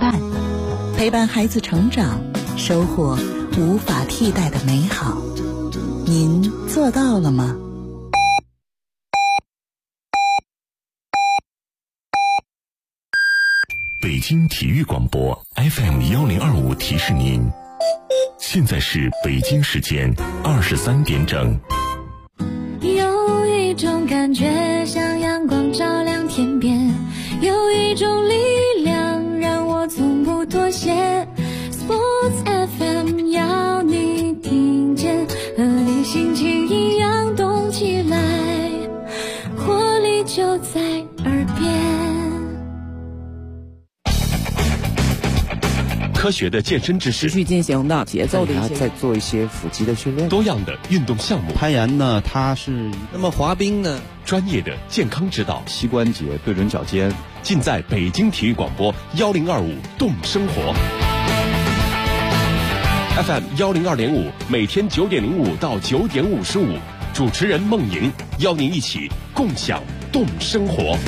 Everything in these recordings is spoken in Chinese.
饭， 陪伴孩子成长，收获无法替代的美好。您做到了吗？ 北京体育广播 FM1025 提示您，现在是北京时间23点整。 有一种感觉像阳光照亮天边，有一种力量让我从不妥协。 Sports FM 要你听见，和你心情一样动起来，活力就在耳边。 科学的健身知识， 持续进行的节奏的一些， 再做一些腹肌的训练， 多样的运动项目。 攀岩呢，它是那么滑冰呢， 专业的健康指导， 膝关节对准脚尖， 尽在北京体育广播1025动生活 FM102.5，每天9点05到9点55，主持人孟莹邀您一起共享动生活。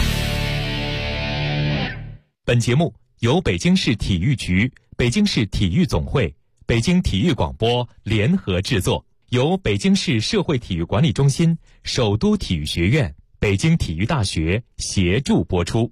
本节目由北京市体育局、北京市体育总会、北京体育广播联合制作，由北京市社会体育管理中心、首都体育学院、北京体育大学协助播出。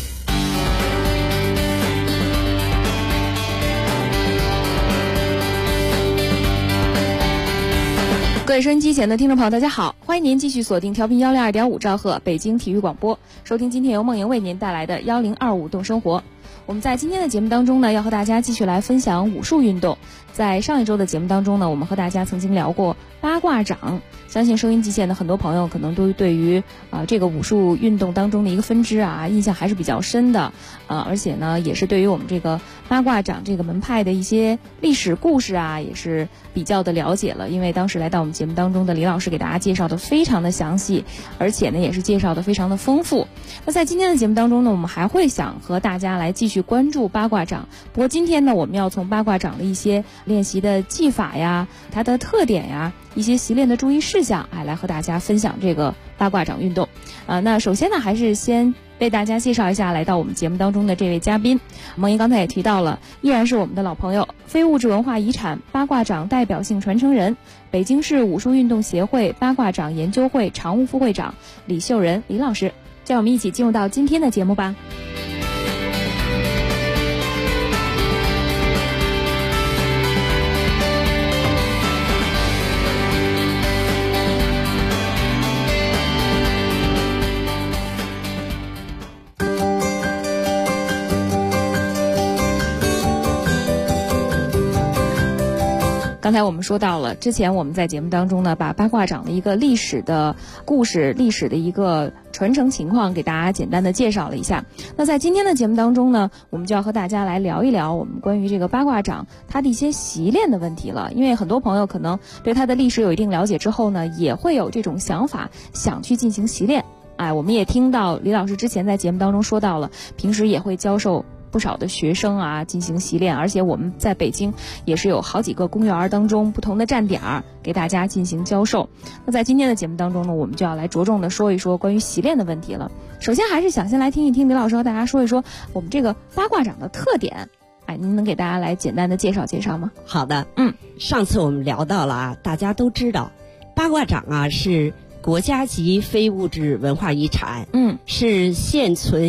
各位收音机前的听众朋友，大家好，欢迎您继续锁定调频102.5兆赫北京体育广播，收听今天由梦莹为您带来的1025动生活。我们在今天的节目当中呢，要和大家继续来分享武术运动。在上一周的节目当中呢，我们和大家曾经聊过八卦掌，相信收音机前的很多朋友可能都对于这个武术运动当中的一个分支印象还是比较深的，而且呢也是对于我们这个八卦掌这个门派的一些历史故事也是比较的了解了。因为当时来到我们节目当中的李老师给大家介绍的非常的详细，而且呢也是介绍的非常的丰富。那在今天的节目当中呢，我们还会想和大家来继续关注八卦掌，不过今天呢我们要从八卦掌的一些练习的技法呀，它的特点呀，一些习练的注意事项来和大家分享这个八卦掌运动。那首先呢还是先为大家介绍一下来到我们节目当中的这位嘉宾。梦莹刚才也提到了，依然是我们的老朋友，非物质文化遗产八卦掌代表性传承人，北京市武术运动协会八卦掌研究会常务副会长李秀仁李老师。让我们一起进入到今天的节目吧。刚才我们说到了，之前我们在节目当中呢，把八卦掌的一个历史的故事、历史的一个传承情况给大家简单的介绍了一下。那在今天的节目当中呢，我们就要和大家来聊一聊我们关于这个八卦掌它的一些习练的问题了。因为很多朋友可能对它的历史有一定了解之后呢，也会有这种想法，想去进行习练。我们也听到李老师之前在节目当中说到了，平时也会教授不少的学生进行习练，而且我们在北京也是有好几个公园当中不同的站点给大家进行教授。那在今天的节目当中呢，我们就要来着重的说一说关于习练的问题了。首先还是想先来听一听李老师和大家说一说我们这个八卦掌的特点。您能给大家来简单的介绍介绍吗？ 好的，上次我们聊到了大家都知道八卦掌是国家级非物质文化遗产，是现存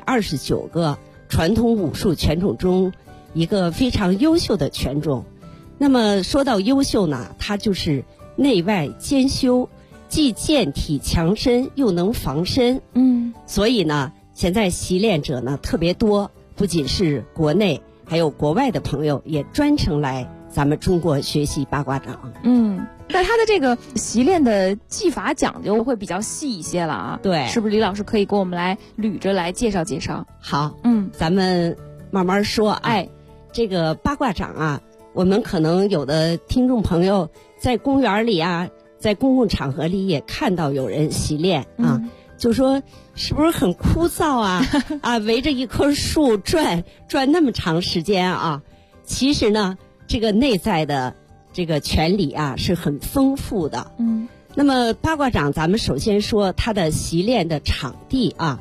129个传统武术拳种中一个非常优秀的拳种。那么说到优秀呢，它就是内外兼修，既健体强身又能防身。所以呢，现在习练者呢特别多，不仅是国内，还有国外的朋友也专程来咱们中国学习八卦掌。 那它的这个习练的技法讲究会比较细一些了对， 是不是李老师可以给我们来捋着来介绍介绍？ 好，咱们慢慢说这个八卦掌我们可能有的听众朋友在公园里在公共场合里也看到有人习练就说是不是很枯燥围着一棵树转那么长时间其实呢，这个内在的这个拳理是很丰富的。那么八卦掌咱们首先说它的习练的场地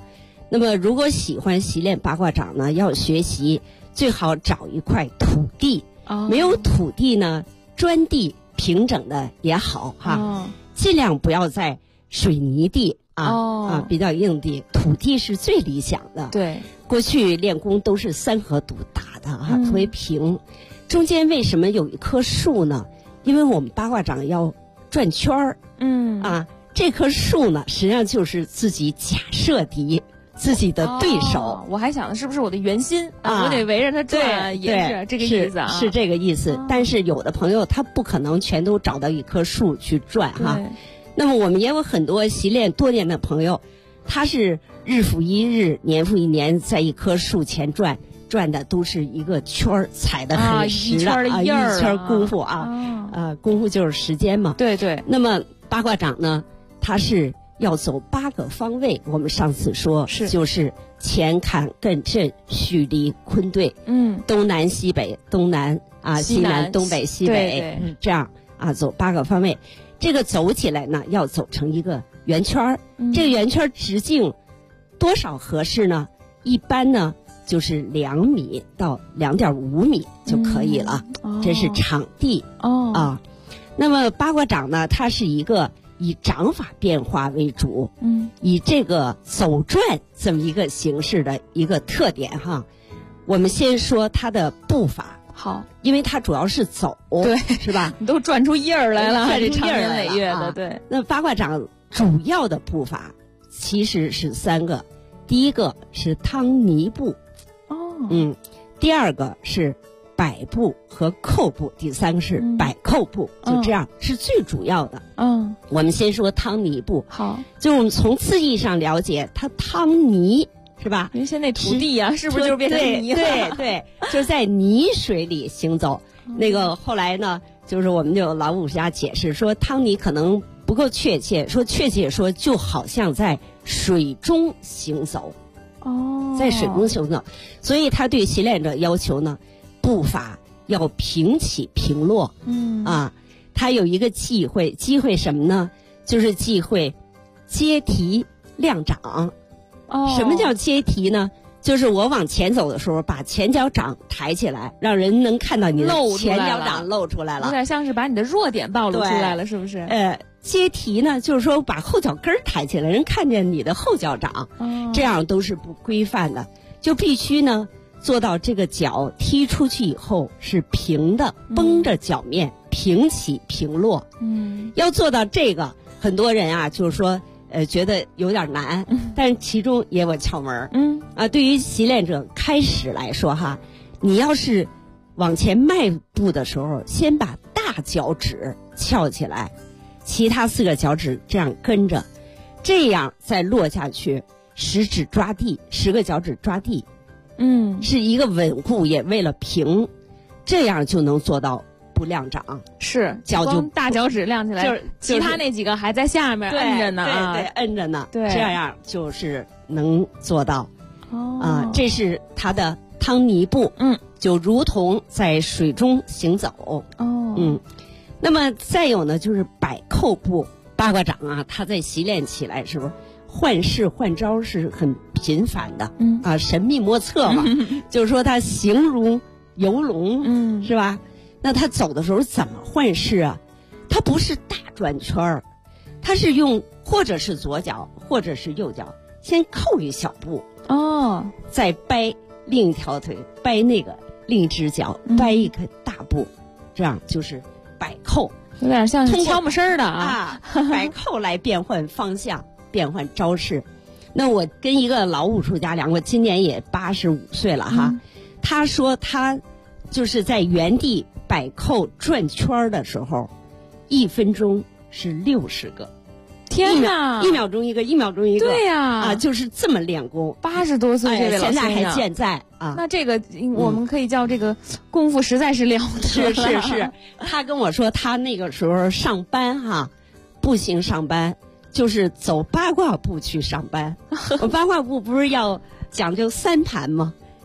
那么如果喜欢习练八卦掌呢，要学习最好找一块土地，没有土地呢，砖地平整的也好哈，尽量不要在水泥地比较硬地，土地是最理想的。 对， 过去练功都是三合土打的哈，特别平。中间为什么有一棵树呢？因为我们八卦掌要转圈儿，这棵树呢，实际上就是自己假设敌。自己的对手， 我还想的是不是我的圆心我得围着它转，也是这个意思是这个意思。但是有的朋友他不可能全都找到一棵树去转哈。那么我们也有很多习练多年的朋友，他是日复一日、年复一年在一棵树前转的都是一个圈儿，踩得很实的一圈功夫功夫就是时间嘛。 对对。 那么八卦掌呢，它是要走8个方位，我们上次说就是乾坎艮震巽离坤兑，东南西北，东南西南东北西北，这样走8个方位。这个走起来呢，要走成一个圆圈这个圆圈直径多少合适呢？一般呢就是2米到2.5米就可以了，这是场地那么八卦掌呢，它是一个以掌法变化为主，以这个走转这么一个形式的一个特点哈。我们先说它的步法， 好， 因为它主要是走， 对， 是吧？ 你都转出印儿来了， 这长年累月的，对。 那八卦掌主要的步法其实是3个，第一个是汤泥步，第二个是摆步和扣步，第3个是摆扣步，就这样是最主要的。我们先说汤泥步， 好， 就我们从字义上了解，它汤泥是吧？ 原先那土地呀，是不是就变成泥了？ 对，就在泥水里行走。那个后来呢，就是我们就老武家解释说，汤泥可能不够确切，确切说就好像在水中行走。在水中行走，所以他对习练者要求呢，步伐要平起平落。他有一个忌讳什么呢？就是忌讳接提亮掌。什么叫接提呢？就是我往前走的时候，把前脚掌抬起来，让人能看到你的前脚掌露出来了， 有点像是把你的弱点暴露出来了，是不是？ 接提呢，就是说把后脚跟抬起来，人看见你的后脚掌，这样都是不规范的，就必须呢做到这个脚踢出去以后是平的，绷着脚面，平起平落。要做到这个，很多人就是说觉得有点难，但是其中也有窍门。对于习练者开始来说哈，你要是往前迈步的时候，先把大脚趾翘起来，其他4个脚趾这样跟着，这样再落下去，10指抓地，10个脚趾抓地，是一个稳固，也为了平，这样就能做到不亮掌。 是脚就大脚趾亮起来，就是其他那几个还在下面摁着呢， 对，摁着呢，这样就是能做到。这是它的汤泥步，就如同在水中行走。那么再有呢，就是摆扣步。八卦掌它在习练起来是不是换式换招是很频繁的，神秘莫测嘛。就是说它形如游龙，是吧？那他走的时候怎么换式啊？他不是大转圈儿，他是用或者是左脚或者是右脚先扣一小步，再掰另一条腿，掰那个另一只脚，掰一个大步，这样就是摆扣， 有点像是悄没声的摆扣来变换方向，变换招式。那我跟一个老武术家聊过，今年也85岁了哈，他说他就是在原地摆扣转圈的时候，1分钟是60个。 天哪 ！1秒钟一个，1秒钟一个。 对呀， 就是这么练功。 80多岁这位老现在还健在啊。 那这个我们可以叫这个功夫实在是了得。 是。他跟我说，他那个时候上班步行上班，就是走八卦步去上班。我八卦步不是要讲究3盘吗？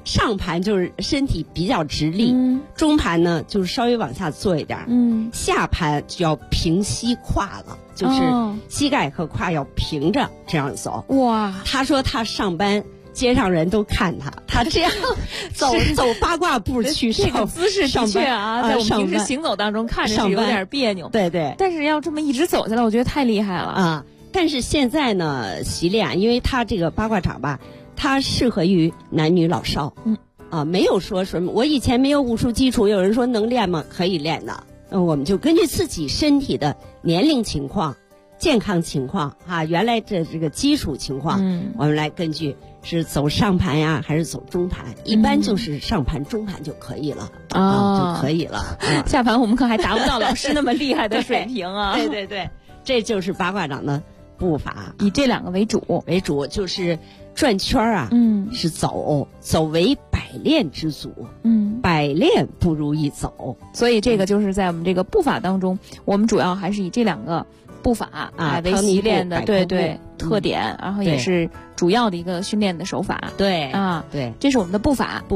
上盘就是身体比较直立，中盘呢就是稍微往下坐一点，下盘就要平膝胯了，就是膝盖和胯要平着这样走。 哇， 他说他上班。街上人都看他这样走八卦步去上， 这个姿势的确啊，在我们平时行走当中看着是有点别扭， 对对。 但是要这么一直走下来，我觉得太厉害了啊！但是现在呢，习练，因为他这个八卦掌吧，它适合于男女老少，没有说什么。我以前没有武术基础，有人说能练吗？可以练的。我们就根据自己身体的年龄情况、健康情况啊，原来这个基础情况，我们来根据。是走上盘呀，还是走中盘？一般就是上盘、中盘就可以了就可以了。 下盘我们可还达不到老师那么厉害的水平啊！ 对对对，这就是八卦掌的步法， 以这两个为主， 就是转圈啊，是走为百练之祖，百练不如一走， 所以这个就是在我们这个步法当中，我们主要还是以这两个步法为习练的，对特点，然后也是主要的一个训练的手法， 对对，这是我们的步法。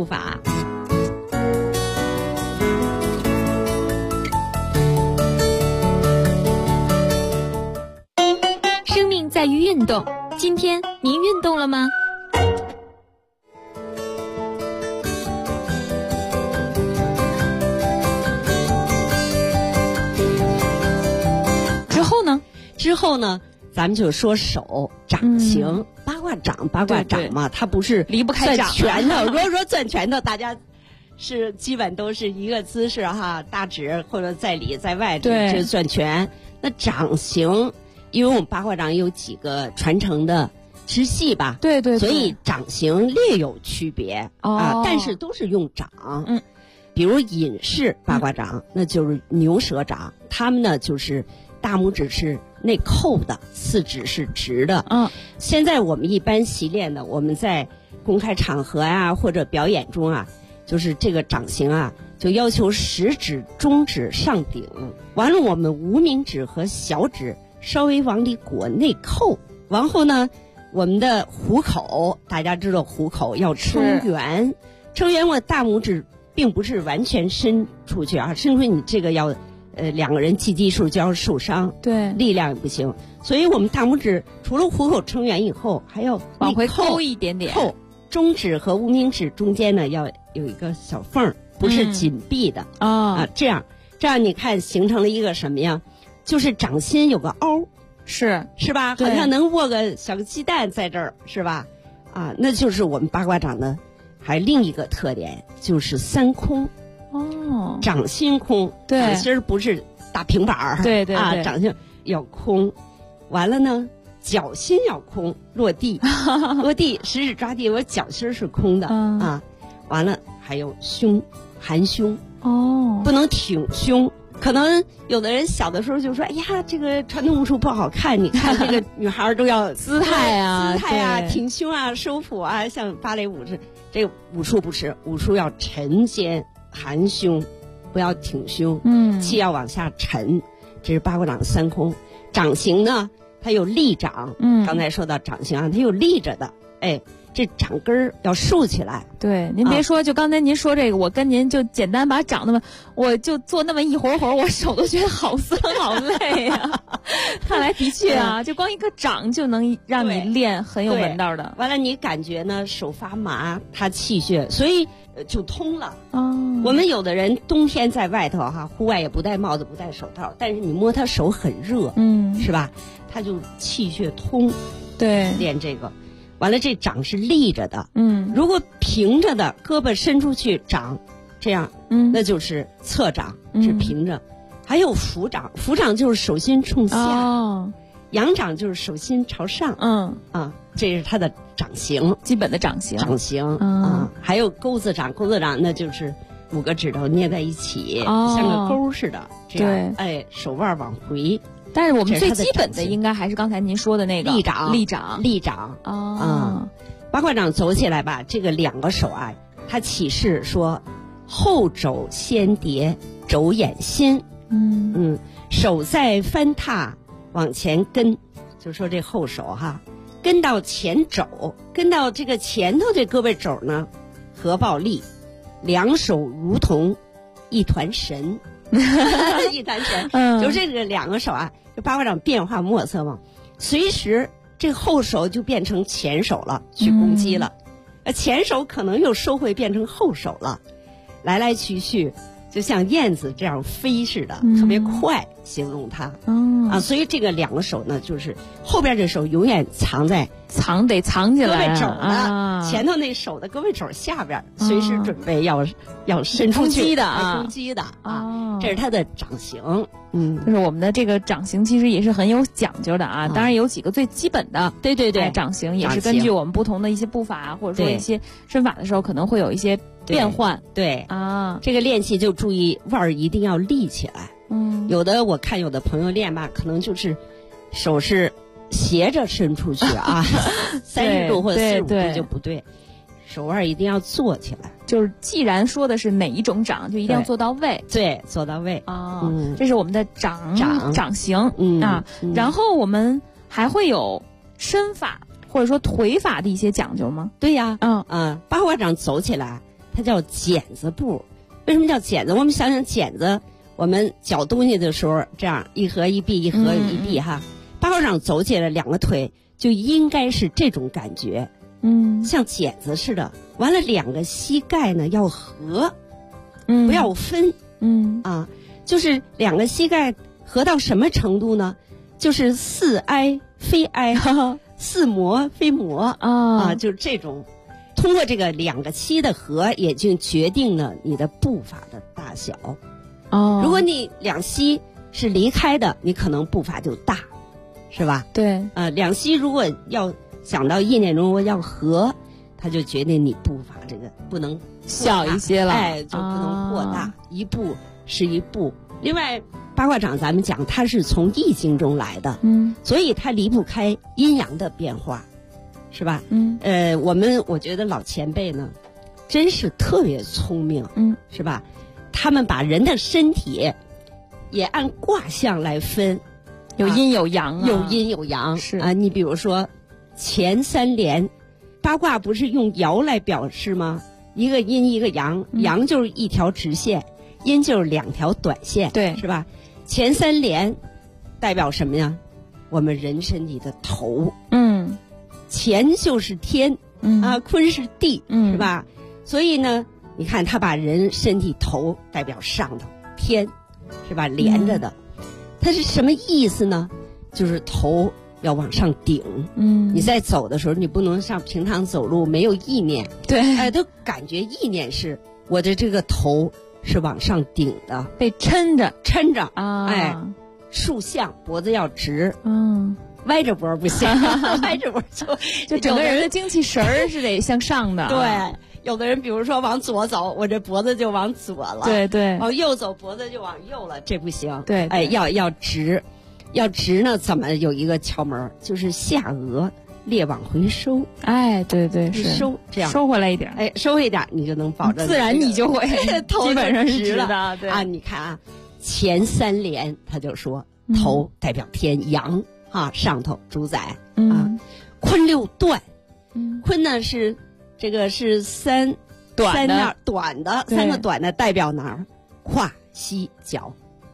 生命在于运动，今天您运动了吗？ 之后呢，咱们就说手掌型，八卦掌嘛，它不是离不开掌拳头。如果说攥拳头，大家是基本都是一个姿势哈，大指或者在里在外，这是攥拳。那掌型，因为我们八卦掌有几个传承的支系吧， 对， 所以掌型略有区别但是都是用掌。比如隐式八卦掌，那就是牛舌掌，他们呢就是大拇指是内扣的，四指是直的。现在我们一般习练的，我们在公开场合啊或者表演中啊，就是这个掌型啊，就要求食指、中指上顶，完了我们无名指和小指稍微往里裹内扣，然后呢，我们的虎口，大家知道虎口要撑圆，我大拇指并不是完全伸出去啊，伸出去你这个要。两个人技击术就要受伤， 对， 力量也不行，所以我们大拇指除了虎口撑圆以后，还要往回扣一点点， 中指和无名指中间呢要有一个小缝，不是紧闭的这样你看形成了一个什么呀？就是掌心有个凹，是吧？好像能握个小个鸡蛋在这儿，是吧？那就是我们八卦掌的还另一个特点，就是三空。掌心空，掌心不是大平板儿， 对掌心要空，完了呢，脚心要空，落地，食指抓地，我脚心是空的完了还有胸，含胸不能挺胸。可能有的人小的时候就说：“哎呀，这个传统武术不好看，你看这个女孩都要姿态啊， 挺胸啊，收腹啊，像芭蕾舞是。这个武术不是，武术要沉肩。”含胸，不要挺胸，气要往下沉，这是八卦掌三空。掌型呢，它有立掌，刚才说到掌型它有立着的，这掌根儿要竖起来。 对，您别说，就刚才您说这个，我跟您就简单把掌那么，我就做那么一会儿，我手都觉得好酸好累呀。看来的确啊，就光一个掌就能让你练很有门道的。 完了，你感觉呢手发麻，它气血，所以就通了。我们有的人冬天在外头户外也不戴帽子不戴手套，但是你摸他手很热，是吧？他就气血通。 对， 练这个。完了，这掌是立着的，如果平着的，胳膊伸出去掌，这样，那就是侧掌，是平着。还有俯掌，俯掌就是手心冲下，仰掌就是手心朝上，这是它的掌型， 基本的掌型。 还有钩子掌，钩子掌那就是5个指头捏在一起，像个钩似的，这样，手腕往回。 但是我们最基本的应该还是刚才您说的那个立掌八卦掌走起来吧，这个2个手它起势说后肘先叠，肘眼心，手在翻踏往前跟，就说这后手跟到前肘，跟到这个前头这胳膊肘呢， 合抱立，两手如同一团神，一团神，就这个两个手啊，就八卦掌变化莫测嘛，随时这个后手就变成前手了，去攻击了，前手可能又收回变成后手了，来来去去。就像燕子这样飞似的，特别快，形容它。所以这个两个手呢，就是后边这手永远藏起来， 胳膊肘的前头那手的胳膊肘下边，随时准备要伸出去攻击的啊。这是它的掌形。 就是我们的这个掌形其实也是很有讲究的啊。当然有几个最基本的， 对， 掌形也是根据我们不同的一些步伐或者说一些身法的时候，可能会有一些变换。 对啊，这个练习就注意腕儿一定要立起来。有的我看有的朋友练吧，可能就是手是斜着伸出去啊，30度或者45度就不对，手腕一定要坐起来。 就是既然说的是哪一种掌，就一定要做到位。 对，做到位啊。这是我们的掌形啊。然后我们还会有身法或者说腿法的一些讲究吗？ 对呀，八卦掌走起来它叫剪子步。为什么叫剪子？我们想想剪子，我们搅东西的时候这样一合一闭一合一闭哈，八卦掌走起来两个腿就应该是这种感觉，像剪子似的。完了两个膝盖呢要合，不要分，就是两个膝盖合到什么程度呢？就是似挨非挨，似磨非磨啊，就是这种。通过这个两个膝的合，也就决定了你的步伐的大小。如果你两膝是离开的，你可能步伐就大，是吧？ 对。 两膝如果要想到意念中要合，它就决定你步伐这个不能小一些了， 就不能过大，一步是一步。另外，八卦掌咱们讲它是从易经中来的，所以它离不开阴阳的变化。是吧？我觉得老前辈呢，真是特别聪明，是吧？他们把人的身体也按卦象来分， 有阴有阳有阴有阳是啊。你比如说前3连，八卦不是用爻来表示吗？一个阴一个阳，阳就是一条直线，阴就是2条短线， 对， 是吧？前3连代表什么呀？我们人身体的头，乾就是天，坤是地，是吧？所以呢，你看他把人身体头代表上头天，是吧？连着的，它是什么意思呢？就是头要往上顶，你在走的时候，你不能像平常走路没有意念， 对， 都感觉意念是我的这个头是往上顶的， 被抻着啊，竖向，脖子要直，歪着脖不行，歪着脖就整个人的精气神儿是得向上的。 对，有的人比如说往左走，我这脖子就往左了； 对， 往右走，脖子就往右了，这不行。 对， 要直，要直呢，怎么有一个窍门？就是下颚裂往回收。 对，是收这样收回来一点， 收回一点，你就能保证自然你就会基本上是直的。对啊，你看啊，前3连他就说头代表天阳。上头主宰坤6断，坤呢是这个是3短的3个短的代表哪儿？胯、膝、脚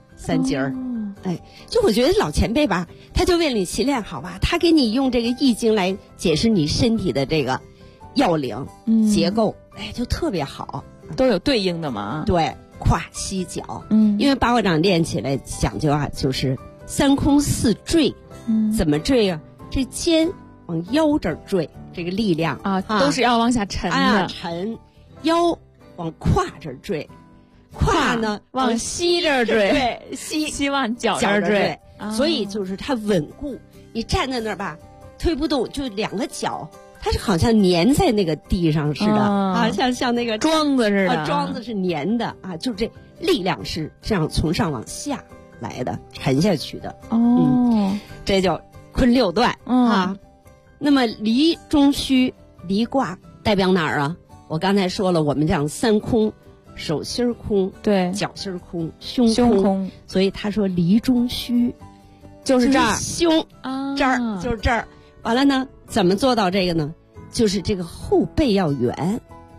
3节儿。就我觉得老前辈吧，他就为了你习练好吧，他给你用这个易经来解释你身体的这个要领、结构，就特别好， 都有对应的嘛。 对，胯、膝、脚，因为八卦掌练起来讲究就是3空4坠。怎么坠啊？这肩往腰这儿坠，这个力量都是要往下沉的。 沉，腰往胯这儿坠，胯呢往膝这儿坠， 对， 膝往脚这儿坠。 所以就是它稳固，你站在那儿吧，推不动，就2个脚，它是好像粘在那个地上似的像那个桩子似的， 桩子是粘的就这力量是这样从上往下来的，沉下去的。这叫坤6断那么离中虚，离卦代表哪儿啊？我刚才说了，我们讲3空，手心空， 对， 脚心空，胸空，所以他说离中虚， 就是这儿， 胸这儿就是这儿。完了呢，怎么做到这个呢？就是这个后背要圆，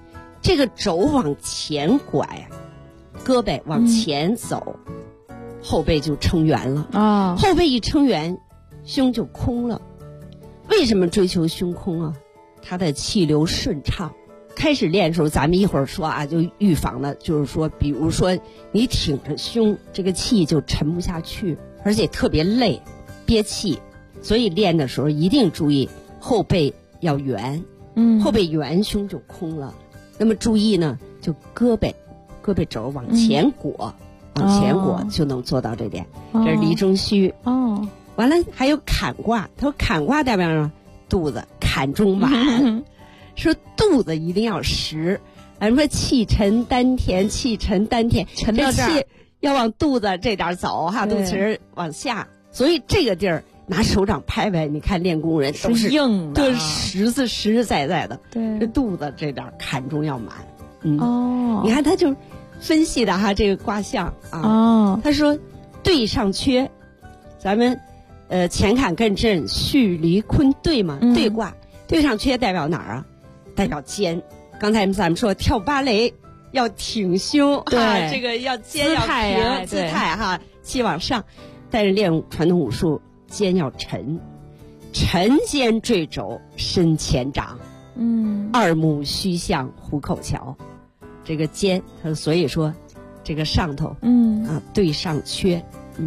这个肘往前拐，胳膊往前走，后背就撑圆了啊。后背一撑圆，胸就空了。为什么追求胸空啊？它的气流顺畅。开始练的时候，咱们一会儿说啊，就预防了，就是说，比如说你挺着胸，这个气就沉不下去，而且特别累，憋气。所以练的时候一定注意后背要圆，后背圆，胸就空了。那么注意呢，就胳膊肘往前裹，往前裹就能做到这点。这是离中虚。完了还有坎卦，他说坎卦代表呢肚子坎中满，说肚子一定要实。咱们说气沉丹田，气沉丹田， 沉到这儿， 气要往肚子这点走哈，肚脐往下。所以这个地儿拿手掌拍拍，你看练功人都是硬的， 对，实实在在的。 对， 这肚子这点坎中要满。你看他就分析的哈这个卦象啊。他说兑上缺，咱们乾坎艮震巽离坤兑嘛，兑卦兑上缺代表哪儿啊？代表肩。刚才咱们说跳芭蕾要挺胸，对，这个要肩要平姿态哈，气往上。但是练传统武术，肩要沉，沉肩坠肘，身前掌。二目虚向，虎口桥。这个肩，他所以说，这个上头，对上缺，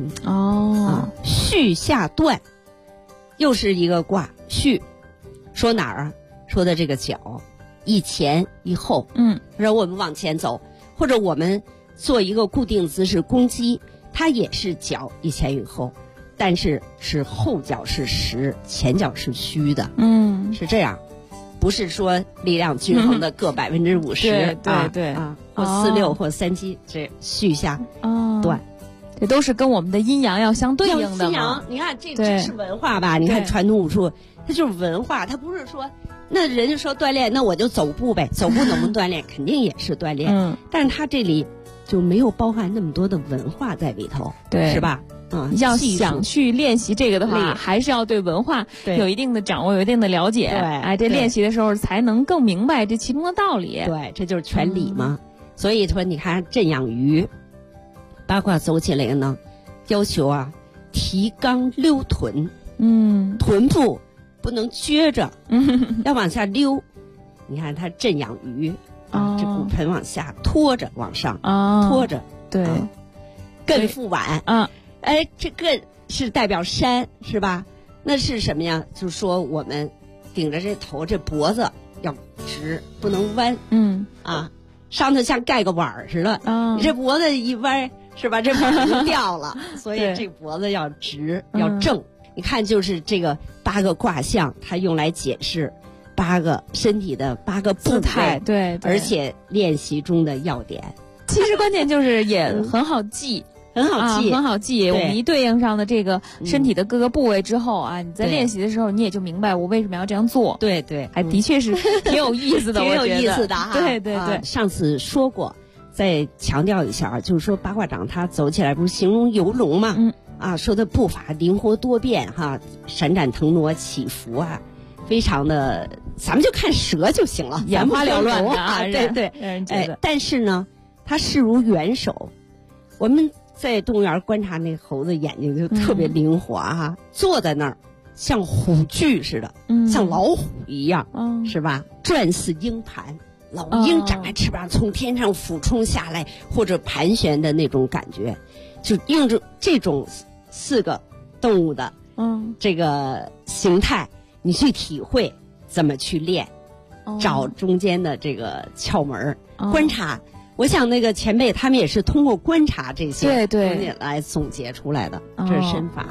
巽下断，又是一个卦。巽，说哪儿啊？说的这个脚，一前一后。然后我们往前走，或者我们做一个固定姿势攻击，它也是脚一前一后，但是后脚是实，前脚是虚的。是这样。不是说力量均衡的各50%，对或46或37，这巽下断， 这都是跟我们的阴阳要相对应的嘛。 你看这是文化吧？你看传统武术，它就是文化，它不是说那人家说锻炼，那我就走步呗，走步能不能锻炼？肯定也是锻炼，但是它这里就没有包含那么多的文化在里头，对，是吧？ 要想去练习这个的话，还是要对文化有一定的掌握，有一定的了解。对，这练习的时候才能更明白这其中的道理。 对，这就是全理嘛。所以说，你看震养鱼，八卦走起来呢，要求啊提肛溜臀，臀部不能撅着，要往下溜。你看它震养鱼这骨盆往下拖着，往上拖着，对，艮复腕这艮是代表山，是吧？那是什么呀？就是说我们顶着这头，这脖子要直，不能弯。上头像盖个碗似的。你这脖子一弯，是吧？这碗就掉了。所以这脖子要直，要正。你看，就是这个8个卦象，它用来解释8个身体的8个步态，对，而且练习中的要点。 其实关键就是也很好记。很好记。我们一对应上的这个身体的各个部位之后啊，你在练习的时候，你也就明白我为什么要这样做。对，还的确是挺有意思的， 挺有意思的哈。 对。 上次说过，再强调一下，就是说八卦掌它走起来不是形容游龙吗？说的步伐灵活多变哈，闪闪腾挪起伏啊，非常的，咱们就看蛇就行了， 眼花缭乱啊，对，让人觉得。但是呢，它势如元首，我们在动物园观察那猴子眼睛就特别灵活哈，坐在那儿像虎踞似的，像老虎一样，是吧？转似鹰盘，老鹰长着翅膀从天上俯冲下来，或者盘旋的那种感觉，就用着这种4个动物的这个形态，你去体会怎么去练，找中间的这个窍门，观察。我想那个前辈他们也是通过观察这些东西来总结出来的，这是身法。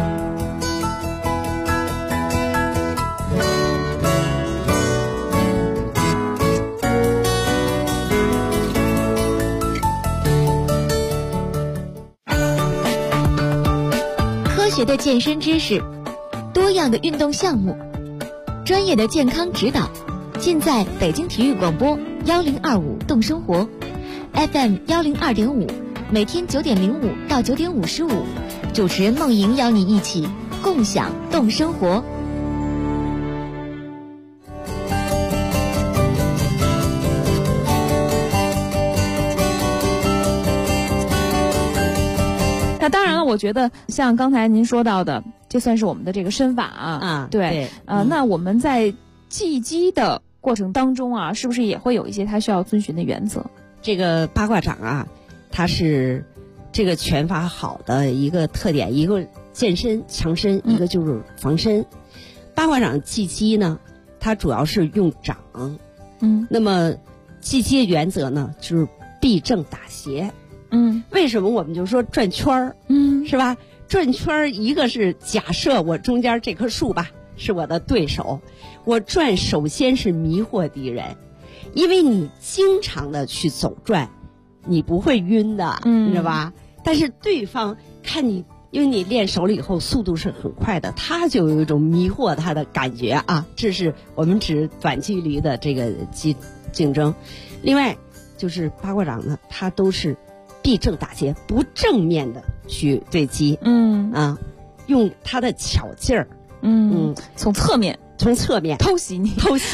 科学的健身知识，多样的运动项目，专业的健康指导，尽在北京体育广播1025动生活。FM 102.5，每天9点05到9点55，主持人梦莹邀你一起共享动生活。 当然了，我觉得像刚才您说到的，这算是我们的这个身法啊。对，那我们在技击的过程当中啊，是不是也会有一些它需要遵循的原则？ 这个八卦掌啊，它是这个拳法好的一个特点，一个健身强身，一个就是防身。八卦掌技击呢，它主要是用掌。那么技击的原则呢，就是避正打斜。为什么我们就说转圈儿？是吧？转圈儿，一个是假设我中间这棵树吧是我的对手，我转首先是迷惑敌人，因为你经常的去走转，你不会晕的，你知道吧？但是对方看你，因为你练熟了以后速度是很快的，他就有一种迷惑他的感觉啊。这是我们指短距离的这个竞争。另外就是八卦掌呢，它都是避正打斜，不正面的去对击，用它的巧劲儿， 从侧面偷袭你，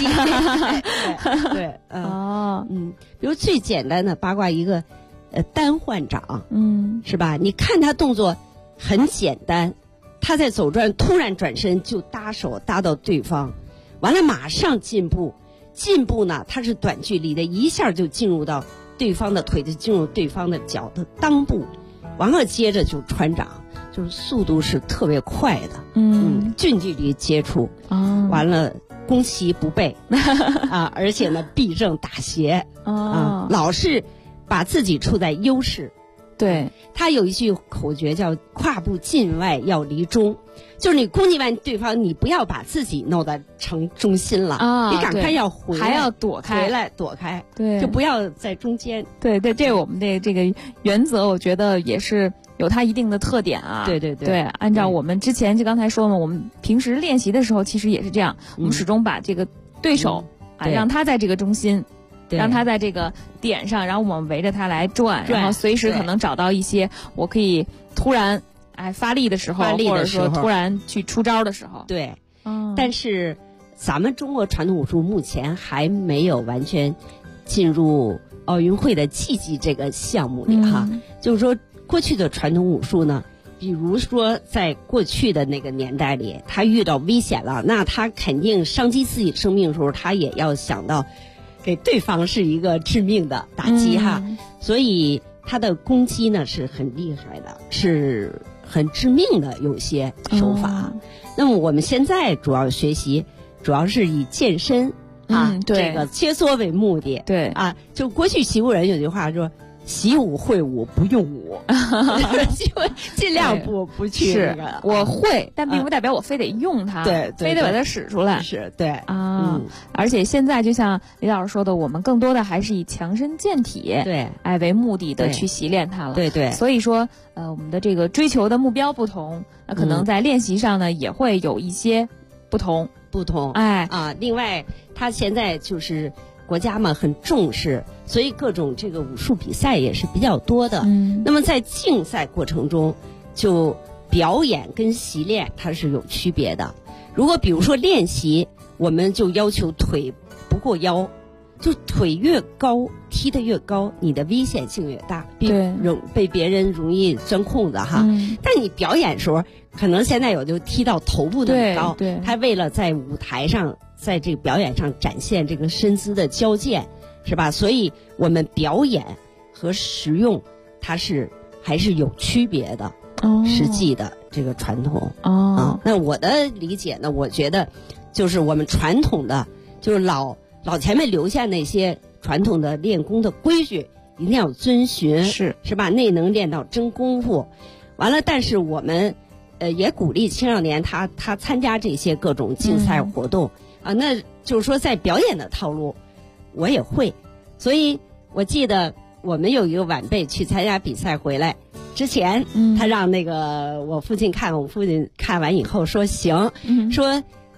对，比如最简单的八卦一个单换掌，是吧？你看他动作很简单，他在走转突然转身就搭手搭到对方，完了马上进步呢，他是短距离的，一下就进入到对方的腿，就进入对方的脚的裆部，完了接着就穿掌，就是速度是特别快的，近距离接触，完了攻其不备而且呢避正打斜老是把自己处在优势。 对， 他有一句口诀叫跨步进外要离中，就是你攻击完对方，你不要把自己弄得成中心了你赶快要回来， 还要躲开， 对，就不要在中间。 对，这我们的这个原则，我觉得也是有它一定的特点啊。对，按照我们之前就刚才说嘛，我们平时练习的时候其实也是这样，我们始终把这个对手让他在这个中心。让他在这个点上，然后我们围着他来转，然后随时可能找到一些我可以突然发力的时候，或者说突然去出招的时候。 对，但是咱们中国传统武术目前还没有完全进入奥运会的技击这个项目里就是说过去的传统武术呢，比如说在过去的那个年代里，他遇到危险了，那他肯定伤及自己生命的时候，他也要想到给对方是一个致命的打击所以他的攻击呢是很厉害的，是很致命的有些手法。那么我们现在主要学习，主要是以健身这个切磋为目的。 对就过去习武人有句话说，习武会武不用武尽量不去是我会，但并不代表我非得用它，非得把它使出来。 是对而且现在就像李老师说的，我们更多的还是以强身健体为目的的去习练它了。 对， 所以说我们的这个追求的目标不同，那可能在练习上呢也会有一些不同。 另外他现在就是国家嘛很重视，所以各种这个武术比赛也是比较多的。那么在竞赛过程中，就表演跟习练它是有区别的。如果比如说练习，我们就要求腿不过腰，就腿越高踢得越高，你的危险性越大，被别人容易钻空子但你表演的时候，可能现在有就踢到头部那么高，他为了在舞台上在这个表演上展现这个身姿的矫健，是吧？所以我们表演和实用它是还是有区别的。实际的这个传统那我的理解呢，我觉得就是我们传统的，就是老前辈留下那些传统的练功的规矩一定要遵循，是吧？内能练到真功夫。完了，但是我们也鼓励青少年他参加这些各种竞赛活动那就是说在表演的套路我也会。所以我记得我们有一个晚辈去参加比赛回来之前他让那个我父亲看，我父亲看完以后说行，说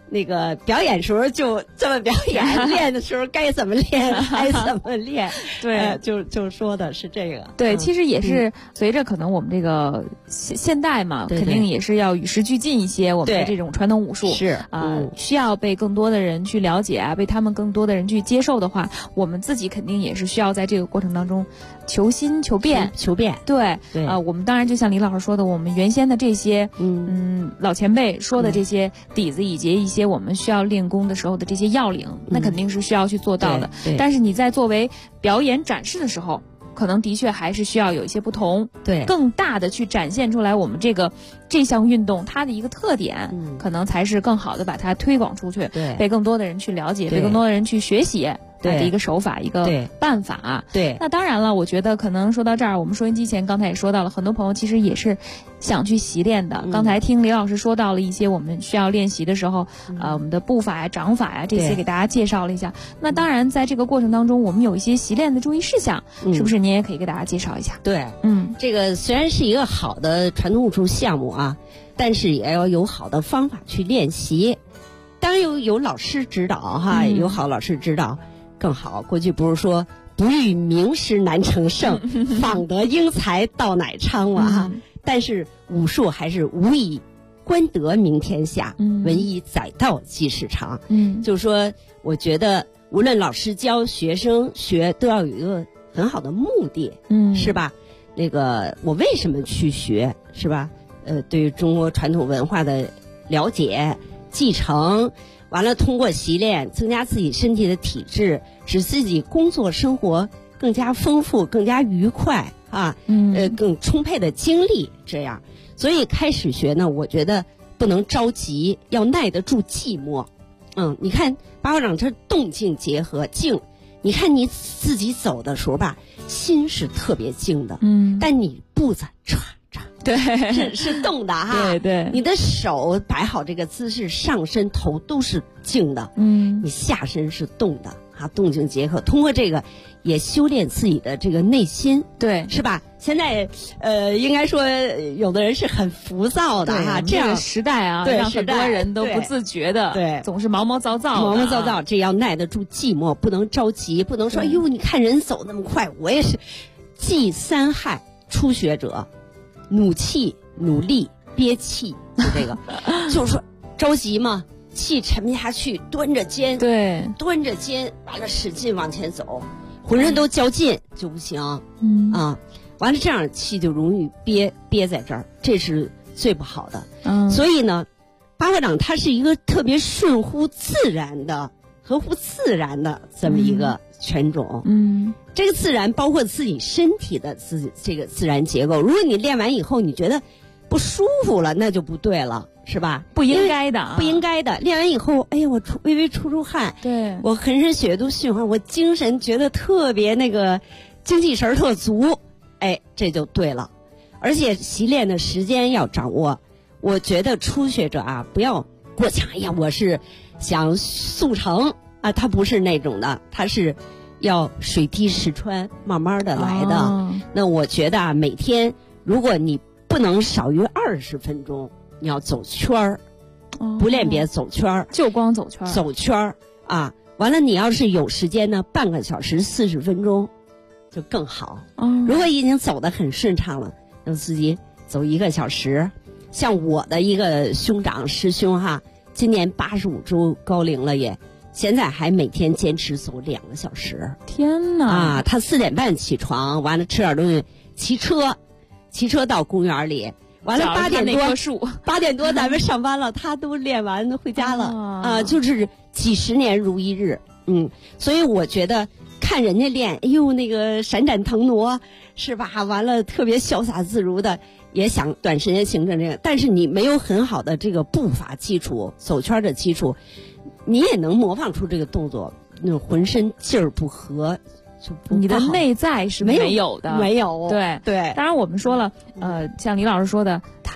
那个表演时候就这么表演，练的时候该怎么练该怎么练。 对， 就说的是这个。 对，其实也是随着可能我们这个现代嘛，肯定也是要与时俱进一些。我们的这种传统武术是需要被更多的人去了解啊，被他们更多的人去接受的话，我们自己肯定也是需要在这个过程当中求新求变。对，我们当然就像李老师说的，我们原先的这些老前辈说的这些底子，以及一些我们需要练功的时候的这些要领，那肯定是需要去做到的。但是你在作为表演展示的时候，可能的确还是需要有一些不同， 对， 更大的去展现出来我们这项运动它的一个特点，可能才是更好的把它推广出去， 对， 被更多的人去了解，被更多的人去学习。的一个手法，一个办法。 对， 那当然了，我觉得可能说到这儿，我们收音机前刚才也说到了，很多朋友其实也是想去习练的。刚才听李老师说到了一些我们需要练习的时候，我们的步法呀、掌法呀这些给大家介绍了一下。那当然，在这个过程当中，我们有一些习练的注意事项，是不是您也可以给大家介绍一下？ 对，这个虽然是一个好的传统武术项目啊，但是也要有好的方法去练习。当然有老师指导哈，有好老师指导。更好，过去不是说不遇名师难成圣，访得英才到乃昌嘛哈。但是武术还是无以官德名天下，文以载道济世长。就是说，我觉得无论老师教学生学，都要有一个很好的目的，是吧？那个我为什么去学，是吧？对于中国传统文化的了解、继承。完了，通过习练增加自己身体的体质，使自己工作生活更加丰富、更加愉快啊，更充沛的精力。这样，所以开始学呢，我觉得不能着急，要耐得住寂寞。你看八卦掌这动静结合静，你看你自己走的时候吧，心是特别静的，但你步子歘。 对， 是动的哈。 对， 你的手摆好这个姿势，上身头都是静的，你下身是动的啊，动静结合。通过这个也修炼自己的这个内心， 对， 是吧？现在应该说有的人是很浮躁的哈， 这样时代啊，让很多人都不自觉的， 对， 总是毛毛躁躁， 这要耐得住寂寞，不能着急，不能说哎呦，你看人走那么快，我也是。忌三害，初学者。努气、努力、憋气，就这个，就是说着急嘛，气沉不下去，端着肩，端着肩，完了使劲往前走，浑身都较劲就不行，完了这样气就容易憋在这儿，这是最不好的。所以呢，八卦掌它是一个特别顺乎自然的、合乎自然的这么一个拳种。这个自然包括自己身体的这个自然结构。如果你练完以后你觉得不舒服了，那就不对了，是吧？ 不应该的， 不应该的。练完以后，哎呀，我微微出汗， 对， 我浑身血液都循环，我精神觉得特别那个精气神特足，哎，这就对了。而且习练的时间要掌握。我觉得初学者啊，不要过强。哎呀，我是想速成啊，他不是那种的，他是。要水滴石穿，慢慢的来的。那我觉得啊，每天如果你不能少于20分钟，你要走圈儿，不练别走圈儿， 就光走圈儿。 走圈儿啊，完了你要是有时间呢，半个小时40分钟就更好。如果已经走得很顺畅了，让自己走1个小时。像我的一个兄长师兄哈，今年85周高龄了也。现在还每天坚持走2个小时， 天哪！ 啊，他4点半起床，完了吃点东西，骑车到公园里，完了8点多咱们上班了，他都练完回家了啊，就是几十年如一日，所以我觉得看人家练，哎呦那个闪闪腾挪是吧？完了特别潇洒自如的，也想短时间形成这个，但是你没有很好的这个步伐基础、走圈的基础。你也能模仿出这个动作，那种浑身劲儿不合，就不你的内在是没有的， 没有。 对。当然我们说了，像李老师说的，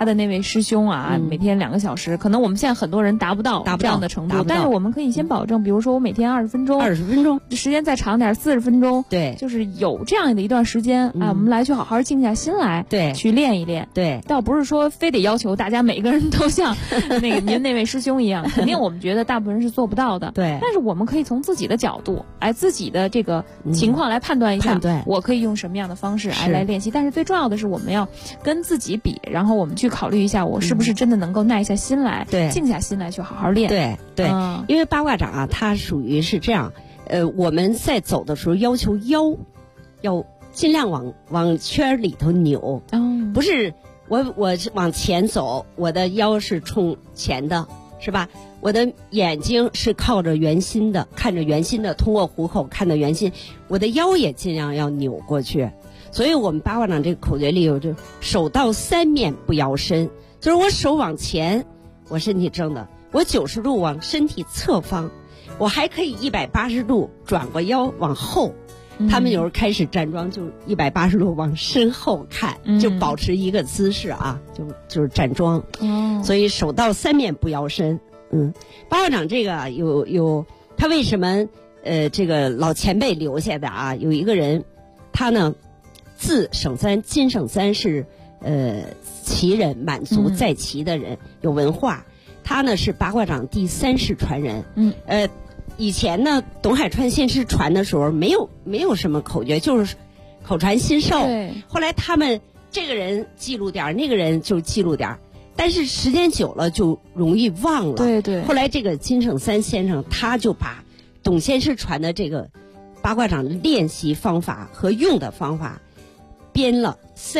他的那位师兄啊，每天2个小时，可能我们现在很多人达不到这样的程度，但是我们可以先保证，比如说我每天20分钟 ，20分钟， 时间再长点40分钟， 对， 就是有这样的一段时间啊，我们来去好好静下心来， 对， 去练一练， 对， 倒不是说非得要求大家每个人都像那个您那位师兄一样，肯定我们觉得大部分人是做不到的， 对， 但是我们可以从自己的角度，自己的这个情况来判断一下，我可以用什么样的方式来练习，但是最重要的是我们要跟自己比，然后我们去考虑一下，我是不是真的能够耐下心来， 对， 静下心来去好好练， 对，因为八卦掌啊，它属于是这样，我们在走的时候要求腰要尽量往圈里头扭，不是我往前走，我的腰是冲前的，是吧？我的眼睛是靠着圆心的，看着圆心的，通过虎口看着圆心，我的腰也尽量要扭过去。所以我们八卦掌这个口诀里有就手到3面不摇身，就是我手往前，我身体正的，我90度往身体侧方，我还可以180度转过腰往后。他们有时候开始站桩就180度往身后看，就保持一个姿势啊，就是站桩。所以手到3面不摇身。八卦掌这个有他为什么这个老前辈留下的啊？有一个人，他呢字省三，金省三是旗人，满族在旗的人，有文化。他呢是八卦掌第3世传人。以前呢，董海川先师传的时候，没有什么口诀，就是口传心授。后来他们这个人记录点，那个人就记录点，但是时间久了就容易忘了。对。后来这个金省三先生他就把董先师传的这个八卦掌练习方法和用的方法编了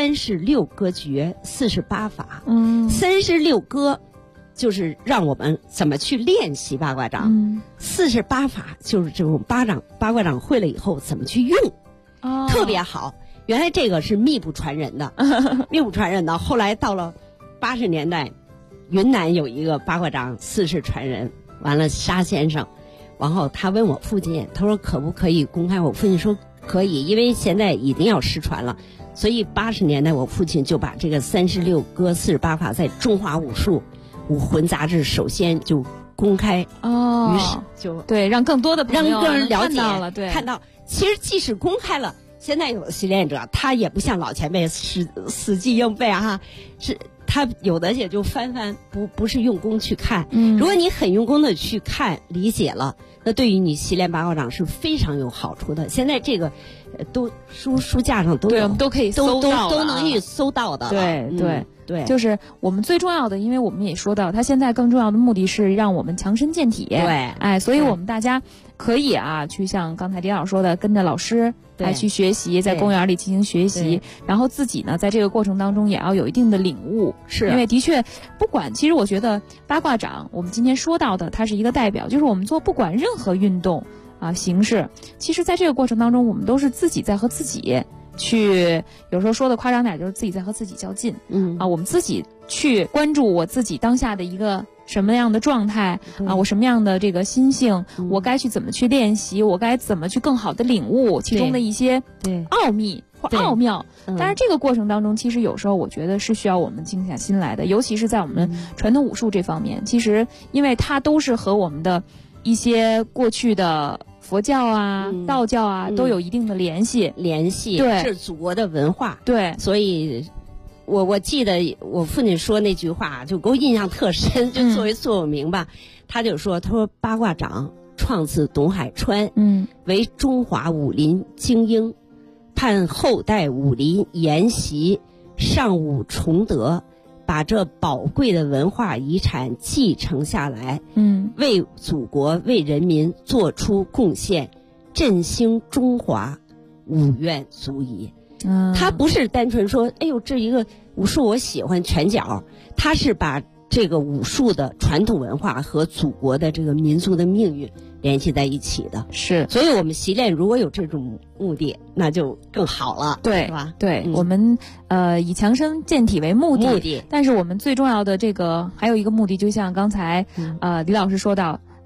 36歌诀48法。36歌就是让我们怎么去练习八卦掌，48法就是这种八卦掌会了以后怎么去用，特别好。原来这个是秘不传人的，秘不传人的。后来到了80年代，云南有一个八卦掌4世传人，完了沙先生，然后他问我父亲，他说可不可以公开？我父亲说可以，因为现在已经要失传了。所以80年代我父亲就把这个36歌48法在中华武术武魂杂志首先就公开，于是就对让更多的朋友让更人了解了，对， 看到其实即使公开了，现在有的习练者他也不像老前辈死记硬背啊，是他有的也就翻，不是用功去看。如果你很用功的去看理解了，那对于你习练八卦掌是非常有好处的。现在这个都书架上都有， 对，我们都可以搜到， 都能去搜到的。 对，就是我们最重要的，因为我们也说到，它现在更重要的目的是让我们强身健体。 对， 所以我们大家可以去像刚才李老师说的，跟着老师去学习，在公园里进行学习，然后自己呢，在这个过程当中也要有一定的领悟。 是， 因为的确，不管，其实我觉得八卦掌，我们今天说到的，它是一个代表，就是我们做不管任何运动形式，其实在这个过程当中，我们都是自己在和自己去，有时候说的夸张点，就是自己在和自己较劲。我们自己去关注我自己当下的一个什么样的状态我什么样的这个心性，我该去怎么去练习，我该怎么去更好的领悟其中的一些奥秘或奥妙。当然这个过程当中，其实有时候我觉得是需要我们静下心来的，尤其是在我们传统武术这方面，其实因为它都是和我们的一些过去的佛教道教都有一定的联系，对， 是祖国的文化， 对， 所以我记得我父亲说那句话就给我印象特深，就作为座右铭吧。他说八卦掌创自董海川，为中华武林精英，盼后代武林沿袭尚武崇德，把这宝贵的文化遗产继承下来，为祖国为人民做出贡献，振兴中华，无愿足矣。他不是单纯说哎呦这一个武术我喜欢拳脚，他是把这个武术的传统文化和祖国的这个民族的命运联系在一起的。 是， 所以我们习练如果有这种目的，那就更好了， 对， 是吧？ 对，我们以强身健体为目的，但是我们最重要的这个还有一个目的，就像刚才李老师说到，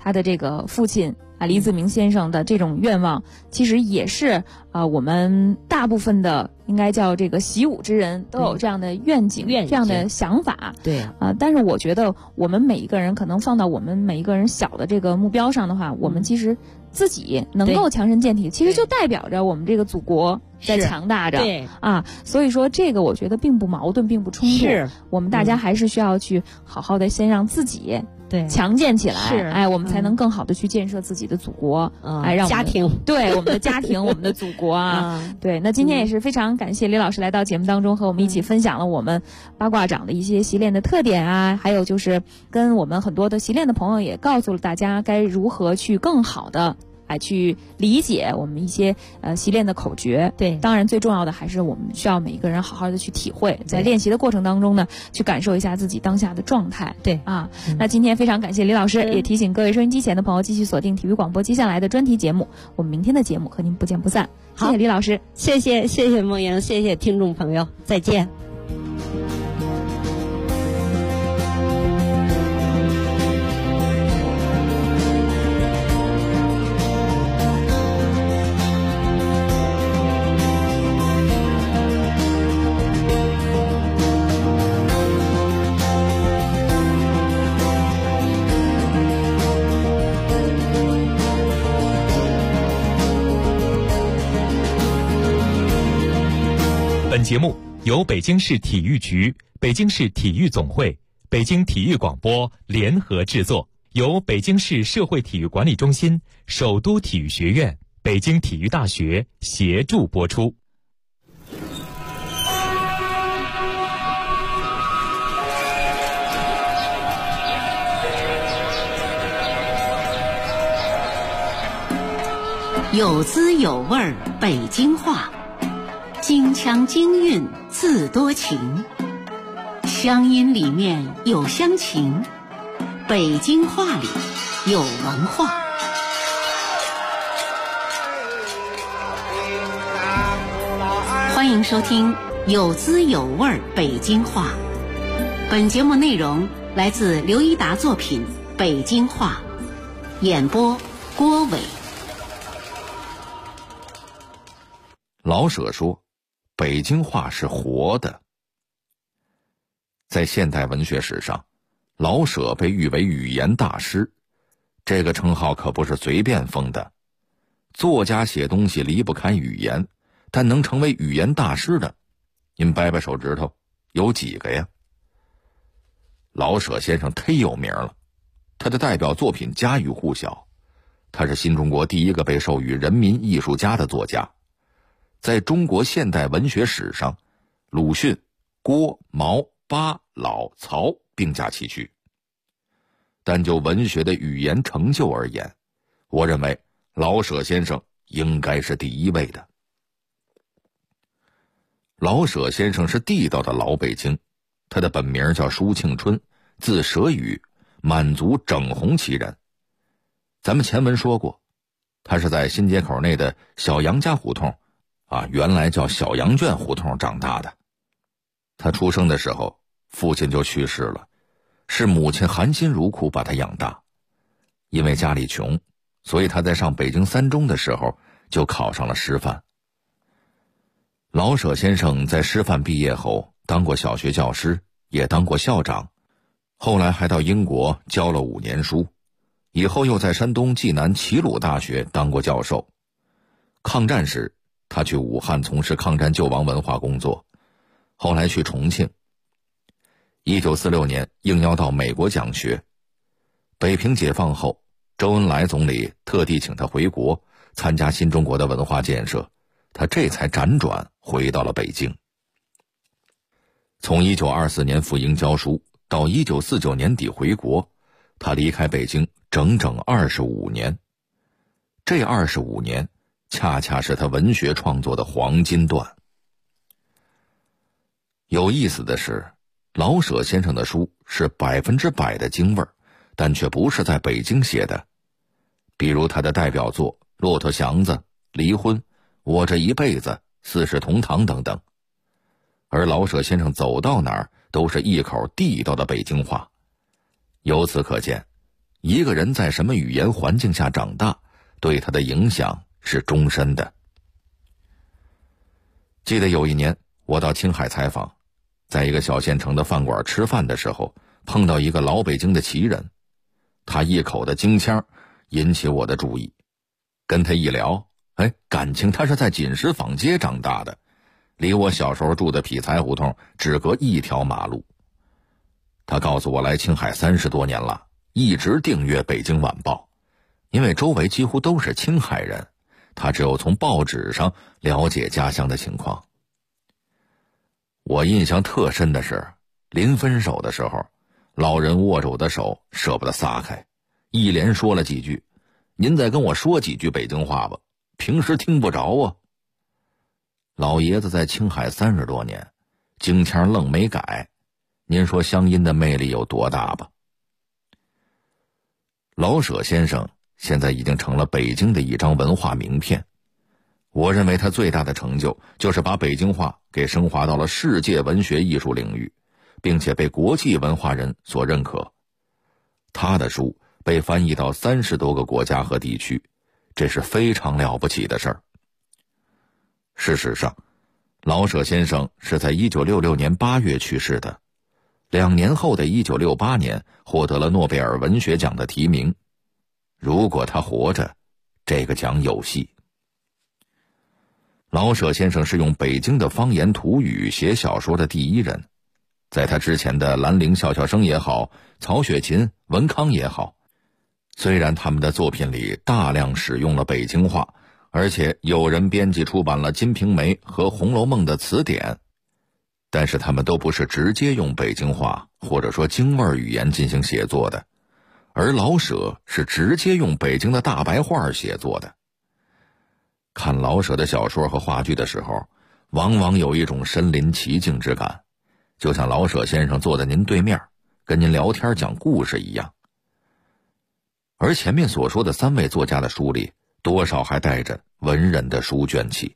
他的这个父亲李子明先生的这种愿望，其实也是我们大部分的应该叫这个习武之人都有这样的愿景，这样的想法。 对但是我觉得我们每一个人可能放到我们每一个人小的这个目标上的话，我们其实自己能够强身健体，其实就代表着我们这个祖国在强大着。 对所以说这个我觉得并不矛盾，并不冲突。 是我们大家还是需要去好好的先让自己强健起来， 是我们才能更好的去建设自己的祖国，让家庭对我们的家庭我们的祖国对。那今天也是非常感谢李老师来到节目当中，和我们一起分享了我们八卦掌的一些习练的特点还有就是跟我们很多的习练的朋友也告诉了大家该如何去更好的去理解我们一些习练的口诀。 对， 当然最重要的还是我们需要每一个人好好的去体会，在练习的过程当中呢，去感受一下自己当下的状态。 对那今天非常感谢李老师，也提醒各位收音机前的朋友继续锁定体育广播接下来的专题节目，我们明天的节目和您不见不散。谢谢李老师， 谢谢梦莹，谢谢听众朋友，再见。 本节目由北京市体育局、北京市体育总会、北京体育广播联合制作，由北京市社会体育管理中心、首都体育学院、北京体育大学协助播出。 有滋有味北京话，京腔京韵自多情，乡音里面有乡情，北京话里有文化。欢迎收听有滋有味北京话。本节目内容来自刘一达作品《北京话》，演播郭伟。 老舍说，北京话是活的。在现代文学史上，老舍被誉为语言大师，这个称号可不是随便封的。作家写东西离不开语言，但能成为语言大师的，您掰掰手指头，有几个呀？老舍先生忒有名了，他的代表作品家喻户晓，他是新中国第一个被授予人民艺术家的作家。在中国现代文学史上，鲁迅、郭、毛、巴、老、曹并驾齐驱。但就文学的语言成就而言，我认为老舍先生应该是第一位的。老舍先生是地道的老北京，他的本名叫舒庆春，字舍宇，满族整红旗人。咱们前文说过，他是在新街口内的小杨家胡同原来叫小羊圈胡同长大的。他出生的时候，父亲就去世了，是母亲含辛茹苦把他养大。因为家里穷，所以他在上北京三中的时候就考上了师范。老舍先生在师范毕业后当过小学教师，也当过校长，后来还到英国教了5年书，以后又在山东济南齐鲁大学当过教授。抗战时他去武汉从事抗战救亡文化工作，后来去重庆。1946年应邀到美国讲学。北平解放后，周恩来总理特地请他回国参加新中国的文化建设，他这才辗转回到了北京。从1924年赴英教书到1949年底回国，他离开北京整整25年。这25年恰恰是他文学创作的黄金段。有意思的是，老舍先生的书是100%的京味儿，但却不是在北京写的。比如他的代表作《骆驼祥子》《离婚》《我这一辈子》《四世同堂》等等。而老舍先生走到哪儿都是一口地道的北京话。由此可见， 一个人在什么语言环境下长大，对他的影响是终身的。记得有一年我到青海采访，在一个小县城的饭馆吃饭的时候，碰到一个老北京的奇人，他一口的京腔引起我的注意。跟他一聊，感情他是在锦石坊街长大的，离我小时候住的匹才胡同只隔一条马路。他告诉我来青海30多年了，一直订阅《北京晚报》，因为周围几乎都是青海人，他只有从报纸上了解家乡的情况。我印象特深的是，临分手的时候，老人握着我的手舍不得撒开，一连说了几句：“您再跟我说几句北京话吧，平时听不着啊。”老爷子在青海30多年，京腔愣没改，您说乡音的魅力有多大吧？老舍先生现在已经成了北京的一张文化名片。我认为他最大的成就就是把北京话给升华到了世界文学艺术领域，并且被国际文化人所认可。他的书被翻译到30多个国家和地区，这是非常了不起的事儿。事实上，老舍先生是在1966年8月去世的，2年后的1968年获得了诺贝尔文学奖的提名。如果他活着，这个奖有戏。老舍先生是用北京的方言土语写小说的第一人，在他之前的兰陵笑笑生也好，曹雪芹、文康也好，虽然他们的作品里大量使用了北京话，而且有人编辑出版了《金瓶梅》和《红楼梦》的词典，但是他们都不是直接用北京话或者说京味语言进行写作的，而老舍是直接用北京的大白话写作的。看老舍的小说和话剧的时候，往往有一种身临其境之感，就像老舍先生坐在您对面，跟您聊天讲故事一样。而前面所说的3位作家的书里，多少还带着文人的书卷气。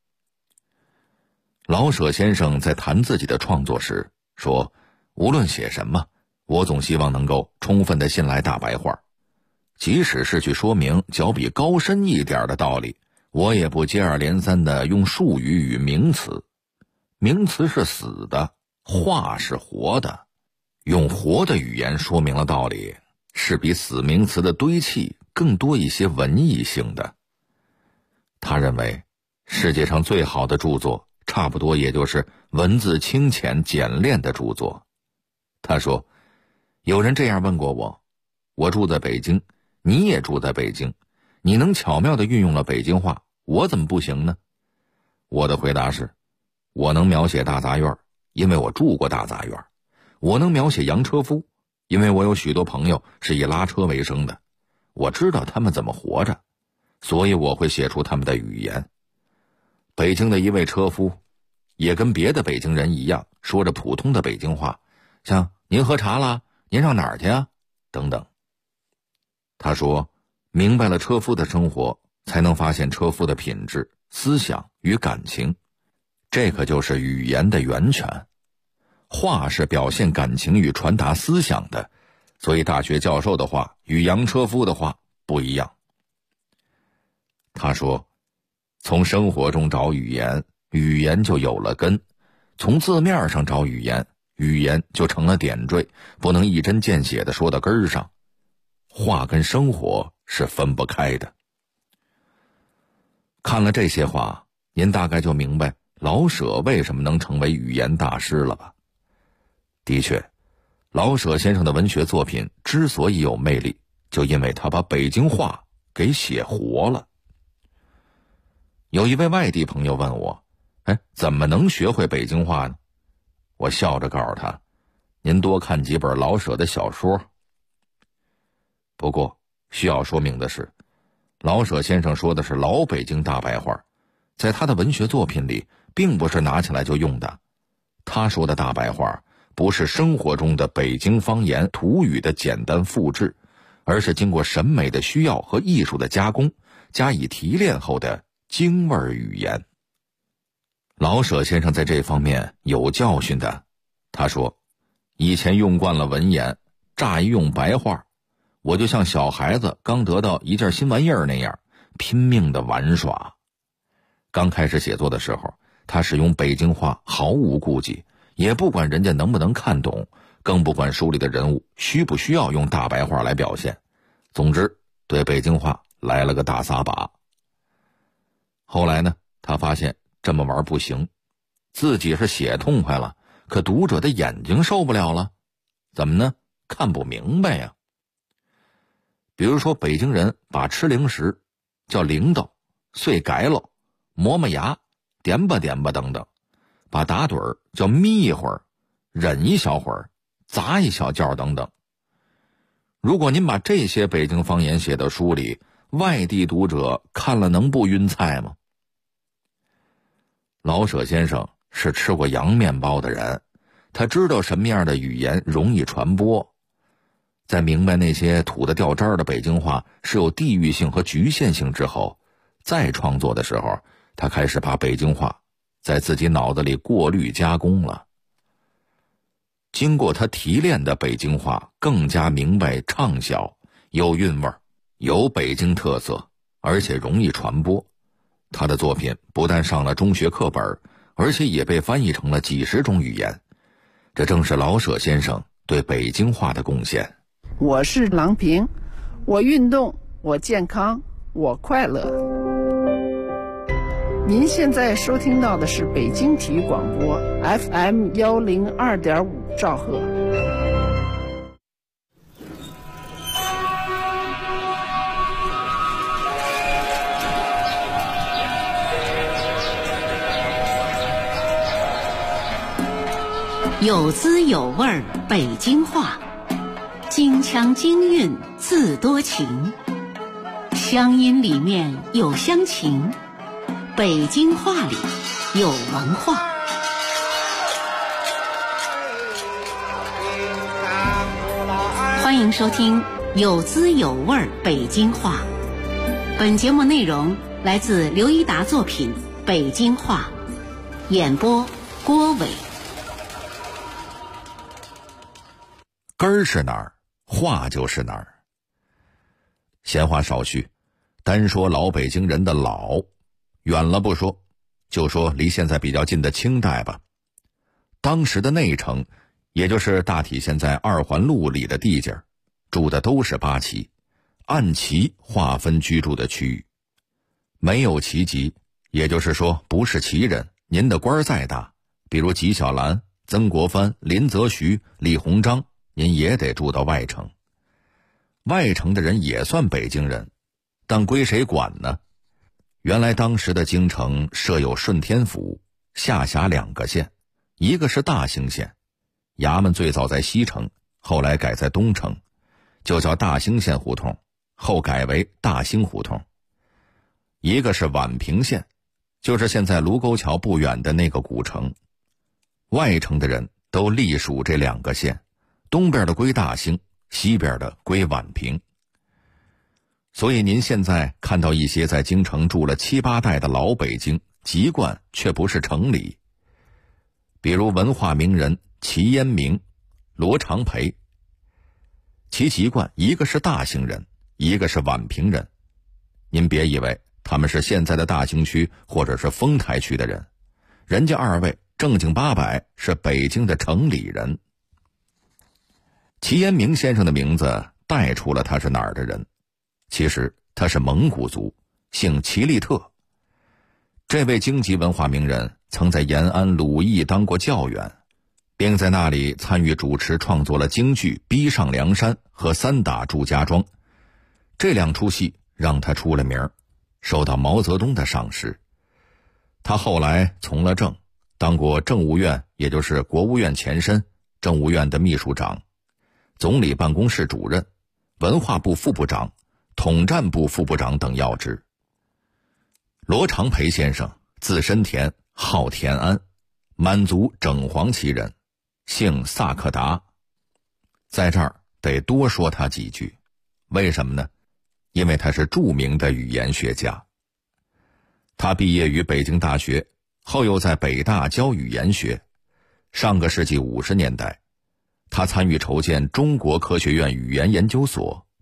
老舍先生在谈自己的创作时说，无论写什么，我总希望能够充分地信赖大白话，即使是去说明较比高深一点的道理，我也不接二连三地用术语与名词。名词是死的，话是活的，用活的语言说明了道理，是比死名词的堆砌更多一些文艺性的。他认为世界上最好的著作差不多也就是文字清浅简练的著作。他说，有人这样问过我，我住在北京，你也住在北京，你能巧妙地运用了北京话，我怎么不行呢？我的回答是，我能描写大杂院，因为我住过大杂院；我能描写洋车夫，因为我有许多朋友是以拉车为生的，我知道他们怎么活着，所以我会写出他们的语言。北京的一位车夫也跟别的北京人一样，说着普通的北京话，像您喝茶了，您上哪儿去啊，等等。他说，明白了车夫的生活，才能发现车夫的品质、思想与感情，这可就是语言的源泉。话是表现感情与传达思想的，所以大学教授的话与洋车夫的话不一样。他说，从生活中找语言，语言就有了根；从字面上找语言，语言就成了点缀，不能一针见血地说到根儿上。话跟生活是分不开的。看了这些话，您大概就明白老舍为什么能成为语言大师了吧？的确，老舍先生的文学作品之所以有魅力，就因为他把北京话给写活了。有一位外地朋友问我，怎么能学会北京话呢？我笑着告诉他，您多看几本老舍的小说。不过需要说明的是，老舍先生说的是老北京大白话，在他的文学作品里并不是拿起来就用的。他说的大白话不是生活中的北京方言土语的简单复制，而是经过审美的需要和艺术的加工，加以提炼后的京味语言。老舍先生在这方面有教训的。他说，以前用惯了文言，乍一用白话， 我就像小孩子刚得到一件新玩意儿那样，拼命的玩耍。刚开始写作的时候，他使用北京话毫无顾忌，也不管人家能不能看懂，更不管书里的人物需不需要用大白话来表现。总之，对北京话来了个大撒把。后来呢，他发现这么玩不行，自己是写痛快了，可读者的眼睛受不了了。怎么呢？看不明白呀。比如说，北京人把吃零食叫零豆、碎改喽、磨磨牙、点吧点吧等等，把打盹儿叫眯一会儿、忍一小会儿、砸一小觉等等。如果您把这些北京方言写到书里，外地读者看了能不晕菜吗？老舍先生是吃过洋面包的人，他知道什么样的语言容易传播。在明白那些土得掉渣的北京话是有地域性和局限性之后，再创作的时候，他开始把北京话在自己脑子里过滤加工了。经过他提炼的北京话更加明白畅销，有韵味，有北京特色，而且容易传播。他的作品不但上了中学课本，而且也被翻译成了几十种语言。这正是老舍先生对北京话的贡献。 我是郎平，我运动，我健康，我快乐。您现在收听到的是北京体育广播 FM 102.5兆赫。 有滋有味北京话，京腔京韵字多情，乡音里面有乡情，北京话里有文化。欢迎收听有滋有味北京话。本节目内容来自刘一达作品《北京话》，演播郭伟。 根儿是哪儿，话就是哪儿。闲话少叙，单说老北京人的老，远了不说，就说离现在比较近的清代吧。当时的内城，也就是大体现在二环路里的地界，住的都是八旗，按旗划分居住的区域。没有旗籍，也就是说不是旗人，您的官再大，比如纪晓岚、曾国藩、林则徐、李鸿章，您也得住到外城。外城的人也算北京人，但归谁管呢？原来当时的京城设有顺天府，下辖2个县，一个是大兴县，衙门最早在西城，后来改在东城，就叫大兴县胡同，后改为大兴胡同。一个是宛平县，就是现在卢沟桥不远的那个古城。外城的人都隶属这2个县，东边的归大兴，西边的归宛平。所以您现在看到一些在京城住了7、8代的老北京，籍贯却不是城里。比如文化名人齐烟明、罗长培，其籍贯一个是大兴人，一个是宛平人。您别以为他们是现在的大兴区或者是丰台区的人，人家2位正经八百是北京的城里人。齐烟明先生的名字带出了他是哪儿的人，其实他是蒙古族，姓齐利特。这位京籍文化名人曾在延安鲁艺当过教员，并在那里参与主持创作了京剧《逼上梁山》和《三打祝家庄》，这2出戏让他出了名，受到毛泽东的赏识。他后来从了政，当过政务院，也就是国务院前身，政务院的秘书长，总理办公室主任，文化部副部长，统战部副部长等要职。罗长培先生字申田，号田安，满族整黄旗人，姓萨克达。在这儿得多说他几句，为什么呢？因为他是著名的语言学家。他毕业于北京大学，后又在北大教语言学。上个世纪50年代，他参与筹建中国科学院语言研究所，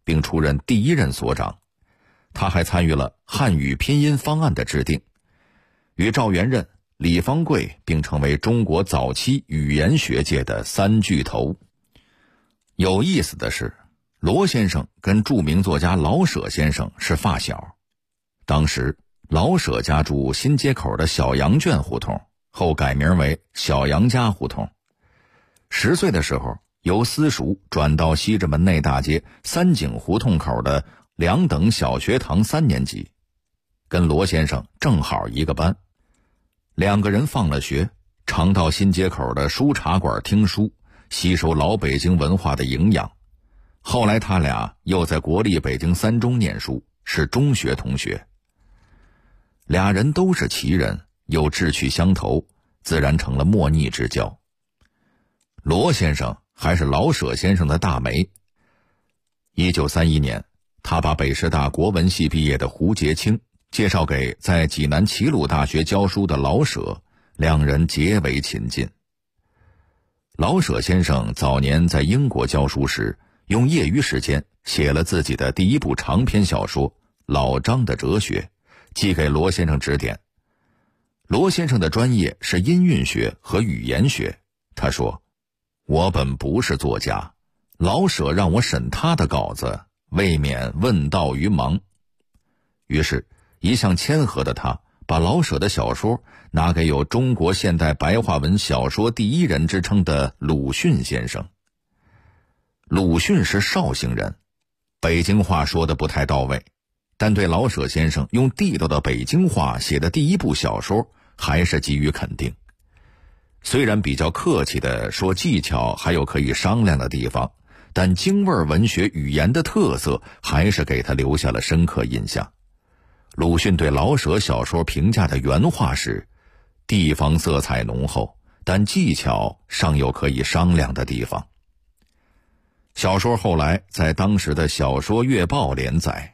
并出任第一任所长。他还参与了汉语拼音方案的制定，与赵元任、李方贵并成为中国早期语言学界的三巨头。有意思的是，罗先生跟著名作家老舍先生是发小。当时老舍家住新街口的小羊圈胡同，后改名为小杨家胡同。10岁的时候，由私塾转到西直门内大街三井胡同口的2等小学堂3年级，跟罗先生正好一个班。2个人放了学，常到新街口的书茶馆听书，吸收老北京文化的营养。后来他俩又在国立北京3中念书，是中学同学。俩人都是奇人，又志趣相投，自然成了莫逆之交。罗先生还是老舍先生的大媒。1931年，他把北师大国文系毕业的胡洁清介绍给在济南齐鲁大学教书的老舍，两人结为亲近。老舍先生早年在英国教书时，用业余时间写了自己的第一部长篇小说《老张的哲学》，寄给罗先生指点。罗先生的专业是音韵学和语言学，他说：“我本不是作家，老舍让我审他的稿子，未免问道于盲。”于是一向谦和的他把老舍的小说拿给有中国现代白话文小说第一人之称的鲁迅先生。鲁迅是绍兴人，北京话说得不太到位，但对老舍先生用地道的北京话写的第一部小说还是给予肯定。虽然比较客气地说技巧还有可以商量的地方，但京味文学语言的特色还是给他留下了深刻印象。鲁迅对老舍小说评价的原话是：地方色彩浓厚，但技巧尚有可以商量的地方。小说后来在当时的小说月报连载。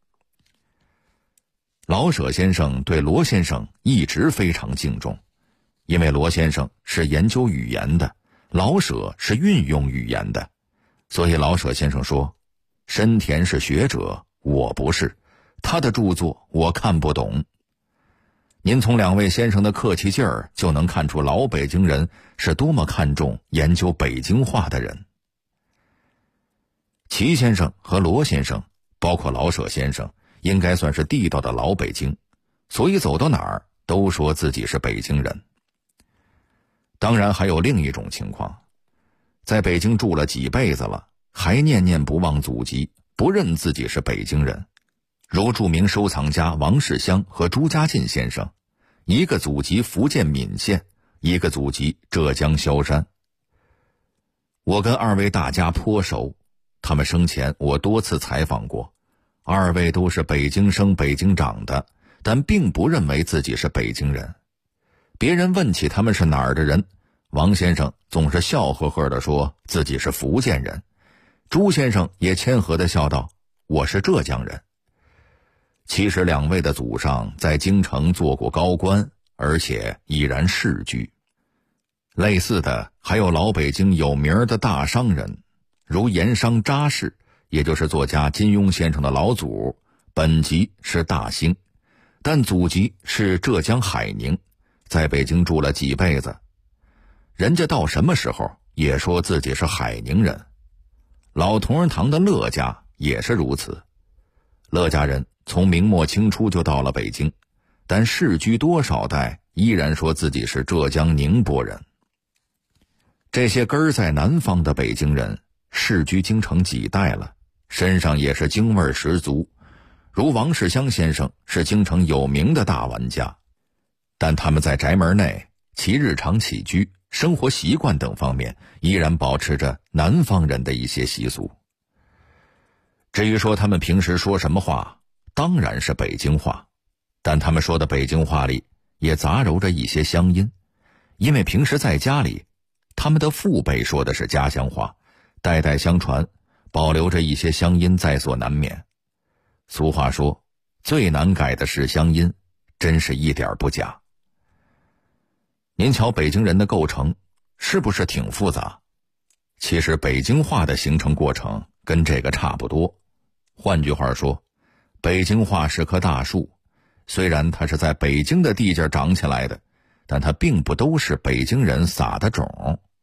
老舍先生对罗先生一直非常敬重，因为罗先生是研究语言的，老舍是运用语言的，所以老舍先生说：深田是学者，我不是，他的著作我看不懂。您从2位先生的客气劲儿就能看出老北京人是多么看重研究北京话的人。齐先生和罗先生，包括老舍先生，应该算是地道的老北京，所以走到哪儿都说自己是北京人。当然还有另一种情况，在北京住了几辈子了，还念念不忘祖籍，不认自己是北京人，如著名收藏家王世襄和朱家进先生，一个祖籍福建闽县，一个祖籍浙江萧山。我跟2位大家颇熟，他们生前我多次采访过，2位都是北京生北京长的，但并不认为自己是北京人。别人问起他们是哪儿的人，王先生总是笑呵呵地说自己是福建人，朱先生也谦和地笑道：我是浙江人。其实2位的祖上在京城做过高官，而且已然世居。类似的还有老北京有名的大商人，如盐商查氏，也就是作家金庸先生的老祖，本籍是大兴，但祖籍是浙江海宁，在北京住了几辈子。人家到什么时候也说自己是海宁人。老同仁堂的乐家也是如此，乐家人从明末清初就到了北京，但世居多少代依然说自己是浙江宁波人。这些根儿在南方的北京人世居京城几代了，身上也是京味十足，如王世襄先生是京城有名的大玩家，但他们在宅门内其日常起居、生活习惯等方面依然保持着南方人的一些习俗。至于说他们平时说什么话，当然是北京话，但他们说的北京话里也杂糅着一些乡音，因为平时在家里他们的父辈说的是家乡话，代代相传，保留着一些乡音在所难免。俗话说，最难改的是乡音，真是一点不假。您瞧北京人的构成是不是挺复杂？其实北京话的形成过程跟这个差不多， 换句话说，北京话是棵大树，虽然它是在北京的地界长起来的，但它并不都是北京人撒的种。